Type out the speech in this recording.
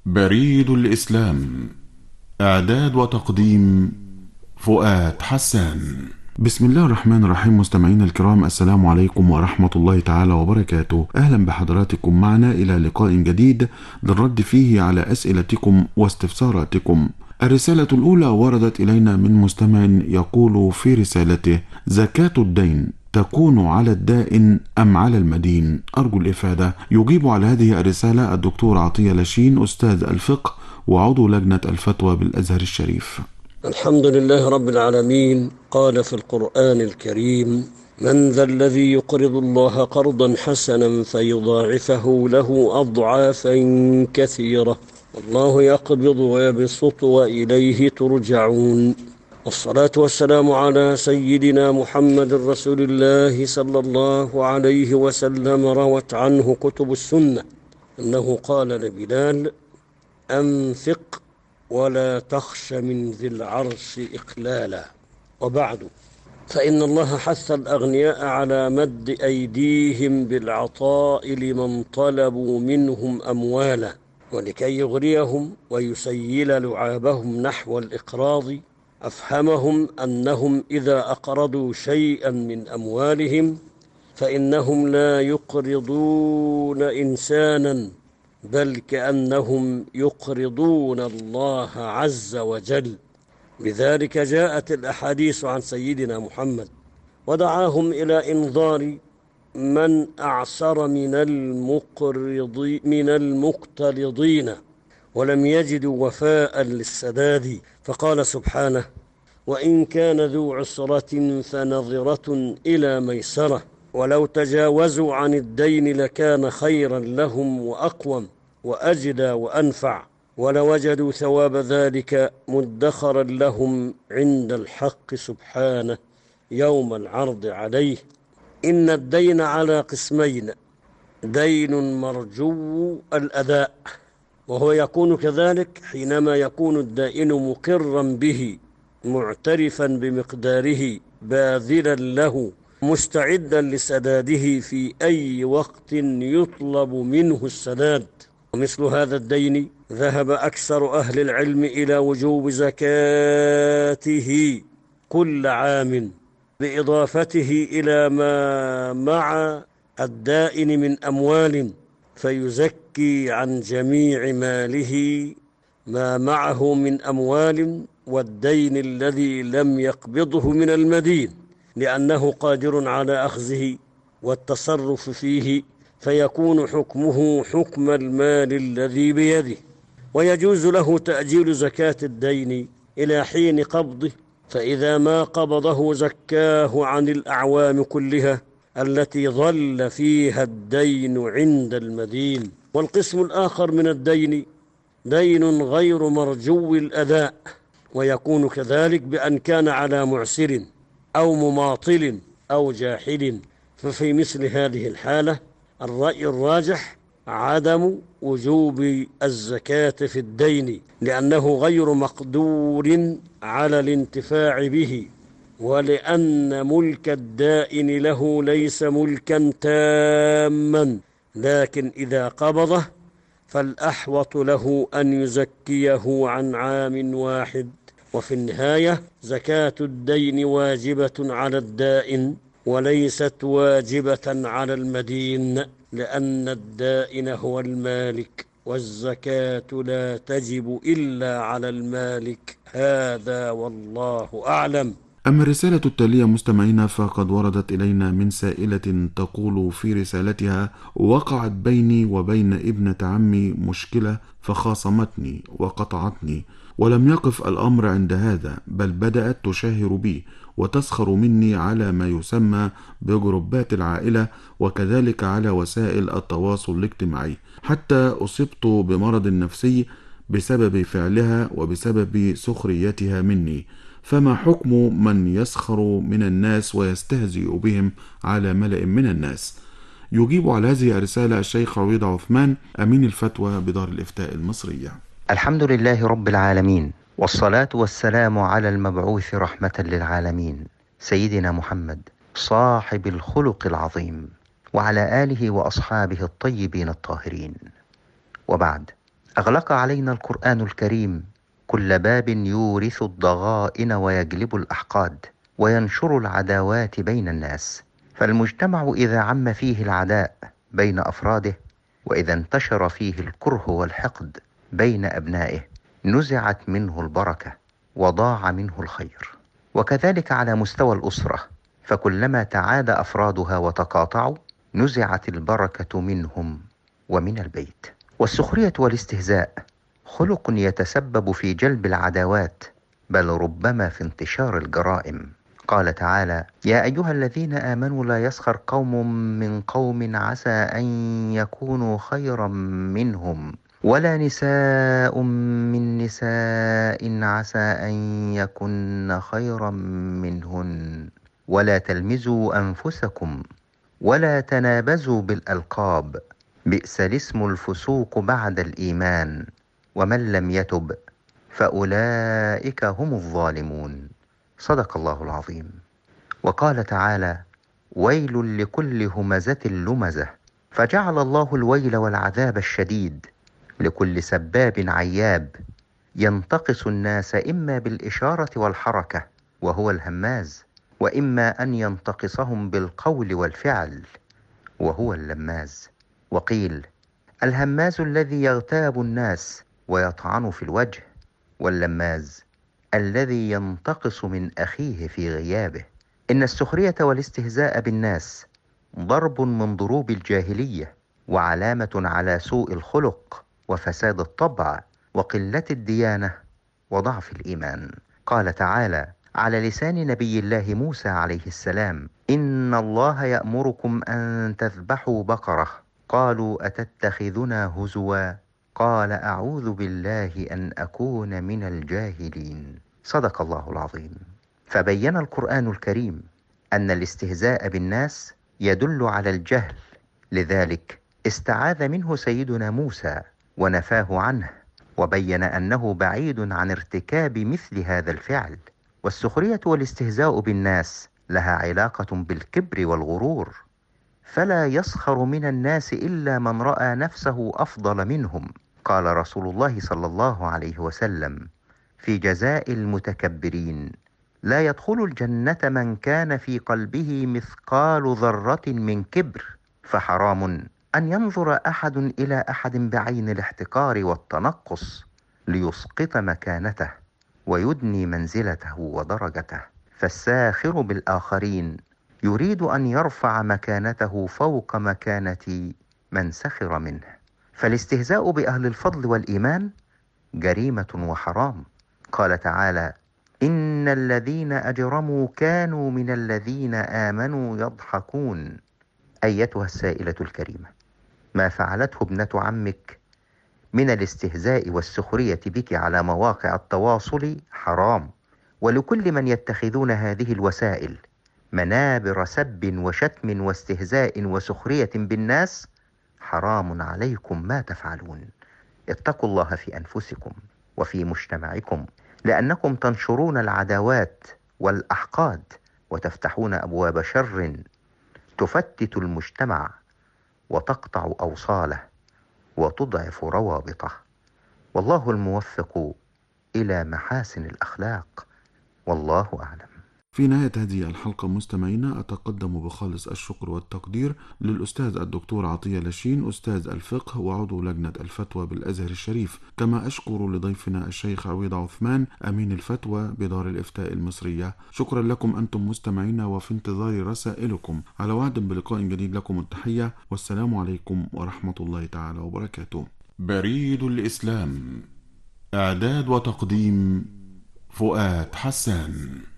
بريد الإسلام. إعداد وتقديم فؤاد حسان. بسم الله الرحمن الرحيم. مستمعين الكرام، السلام عليكم ورحمة الله تعالى وبركاته. أهلا بحضراتكم معنا إلى لقاء جديد للرد فيه على أسئلتكم واستفساراتكم. الرسالة الأولى وردت إلينا من مستمع يقول في رسالته: زكاة الدين تكون على الدائن أم على المدين؟ أرجو الإفادة. يجيب على هذه الرسالة الدكتور عطية لاشين، أستاذ الفقه وعضو لجنة الفتوى بالأزهر الشريف. الحمد لله رب العالمين. قال في القرآن الكريم: من ذا الذي يقرض الله قرضا حسنا فيضاعفه له أضعافا كثيرة الله يقبض ويبسط وإليه ترجعون. والصلاة والسلام على سيدنا محمد رسول الله صلى الله عليه وسلم. روت عنه كتب السنة أنه قال لبلال: أنفق ولا تخش من ذي العرش إقلالا. وبعد، فإن الله حث الأغنياء على مد أيديهم بالعطاء لمن طلبوا منهم أموالا، ولكي يغريهم ويسيل لعابهم نحو الإقراض أفهمهم أنهم إذا أقرضوا شيئا من أموالهم فإنهم لا يقرضون إنسانا، بل كأنهم يقرضون الله عز وجل. لذلك جاءت الأحاديث عن سيدنا محمد، ودعاهم إلى إنظار من أعسر من المقترضين ولم يجدوا وفاء للسداد، فقال سبحانه: وإن كان ذو عسرة فنظرة إلى ميسرة، ولو تجاوزوا عن الدين لكان خيرا لهم وأقوم وأجدى وأنفع، ولوجدوا ثواب ذلك مدخرا لهم عند الحق سبحانه يوم العرض عليه. إن الدين على قسمين: دين مرجو الأداء، وهو يكون كذلك حينما يكون الدائن مقرا به معترفا بمقداره باذلا له مستعدا لسداده في أي وقت يطلب منه السداد. ومثل هذا الدين ذهب أكثر أهل العلم إلى وجوب زكاته كل عام، بإضافته إلى ما مع الدائن من أموال، فيزكي عن جميع ماله ما معه من أموال والدين الذي لم يقبضه من المدين، لأنه قادر على أخذه والتصرف فيه، فيكون حكمه حكم المال الذي بيده. ويجوز له تأجيل زكاة الدين إلى حين قبضه، فإذا ما قبضه زكاه عن الأعوام كلها التي ظل فيها الدين عند المدين. والقسم الآخر من الدين دين غير مرجو الأداء، ويكون كذلك بأن كان على معسر أو مماطل أو جاحد، ففي مثل هذه الحالة الرأي الراجح عدم وجوب الزكاة في الدين، لأنه غير مقدور على الانتفاع به، ولأن ملك الدائن له ليس ملكا تاما، لكن إذا قبضه فالأحوط له أن يزكيه عن عام واحد. وفي النهاية زكاة الدين واجبة على الدائن وليست واجبة على المدين، لأن الدائن هو المالك، والزكاة لا تجب إلا على المالك. هذا والله أعلم. أما الرسالة التالية مستمعينا فقد وردت إلينا من سائلة تقول في رسالتها: وقعت بيني وبين ابنة عمي مشكلة فخاصمتني وقطعتني، ولم يقف الأمر عند هذا، بل بدأت تشاهر بي وتسخر مني على ما يسمى بجروبات العائلة وكذلك على وسائل التواصل الاجتماعي، حتى أصبت بمرض نفسي بسبب فعلها وبسبب سخريتها مني. فما حكم من يسخر من الناس ويستهزئ بهم على ملأ من الناس؟ يجيب على هذه الرسالة الشيخ رويض عثمان، أمين الفتوى بدار الإفتاء المصرية. الحمد لله رب العالمين، والصلاة والسلام على المبعوث رحمة للعالمين سيدنا محمد صاحب الخلق العظيم، وعلى آله وأصحابه الطيبين الطاهرين. وبعد، أغلق علينا القرآن الكريم كل باب يورث الضغائن ويجلب الأحقاد وينشر العداوات بين الناس. فالمجتمع إذا عم فيه العداء بين أفراده، وإذا انتشر فيه الكره والحقد بين أبنائه، نزعت منه البركة وضاع منه الخير. وكذلك على مستوى الأسرة، فكلما تعاد أفرادها وتقاطعوا نزعت البركة منهم ومن البيت. والسخرية والاستهزاء خلق يتسبب في جلب العداوات، بل ربما في انتشار الجرائم. قال تعالى: يا أيها الذين آمنوا لا يسخر قوم من قوم عسى أن يكونوا خيرا منهم ولا نساء من نساء عسى أن يكن خيرا منهن ولا تلمزوا أنفسكم ولا تنابزوا بالألقاب بئس الاسم الفسوق بعد الإيمان ومن لم يتب فأولئك هم الظالمون. صدق الله العظيم. وقال تعالى: ويل لكل همزة لمزة. فجعل الله الويل والعذاب الشديد لكل سباب عياب ينتقص الناس إما بالإشارة والحركة وهو الهماز، وإما أن ينتقصهم بالقول والفعل وهو اللماز. وقيل: الهماز الذي يغتاب الناس ويطعن في الوجه، واللماز الذي ينتقص من أخيه في غيابه. إن السخرية والاستهزاء بالناس ضرب من ضروب الجاهلية، وعلامة على سوء الخلق وفساد الطبع وقلة الديانة وضعف الإيمان. قال تعالى على لسان نبي الله موسى عليه السلام: إن الله يأمركم أن تذبحوا بقرة. قالوا أتتخذنا هزوا؟ قال أعوذ بالله أن أكون من الجاهلين. صدق الله العظيم. فبين القرآن الكريم أن الاستهزاء بالناس يدل على الجهل، لذلك استعاذ منه سيدنا موسى ونفاه عنه، وبين أنه بعيد عن ارتكاب مثل هذا الفعل. والسخرية والاستهزاء بالناس لها علاقة بالكبر والغرور، فلا يسخر من الناس إلا من رأى نفسه أفضل منهم. قال رسول الله صلى الله عليه وسلم في جزاء المتكبرين: لا يدخل الجنة من كان في قلبه مثقال ذرة من كبر. فحرام أن ينظر أحد إلى أحد بعين الاحتقار والتنقص ليسقط مكانته ويدني منزلته ودرجته. فالساخر بالآخرين يريد أن يرفع مكانته فوق مكانة من سخر منه. فالاستهزاء بأهل الفضل والإيمان جريمة وحرام. قال تعالى: إن الذين أجرموا كانوا من الذين آمنوا يضحكون. أيتها السائلة الكريمة، ما فعلته ابنة عمك من الاستهزاء والسخرية بك على مواقع التواصل حرام، ولكل من يتخذون هذه الوسائل منابر سب وشتم واستهزاء وسخرية بالناس حرام عليكم ما تفعلون. اتقوا الله في أنفسكم وفي مجتمعكم، لأنكم تنشرون العداوات والأحقاد وتفتحون أبواب شر تفتت المجتمع وتقطع أوصاله وتضعف روابطه. والله الموفق إلى محاسن الأخلاق، والله أعلم. في نهاية هذه الحلقة مستمعينا أتقدم بخالص الشكر والتقدير للأستاذ الدكتور عطية لاشين أستاذ الفقه وعضو لجنة الفتوى بالأزهر الشريف، كما أشكر لضيفنا الشيخ عويض عثمان أمين الفتوى بدار الإفتاء المصرية. شكرا لكم أنتم مستمعينا، وفي انتظار رسائلكم. على وعد بلقاء جديد، لكم التحية والسلام عليكم ورحمة الله تعالى وبركاته. بريد الإسلام، إعداد وتقديم فؤاد حسان.